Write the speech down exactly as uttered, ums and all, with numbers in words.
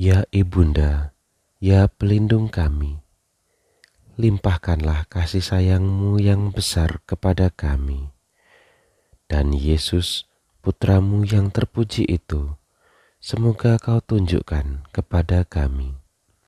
Ya Ibunda, ya pelindung kami, limpahkanlah kasih sayang-Mu yang besar kepada kami. Dan Yesus, Putra-Mu yang terpuji itu, semoga Kau tunjukkan kepada kami.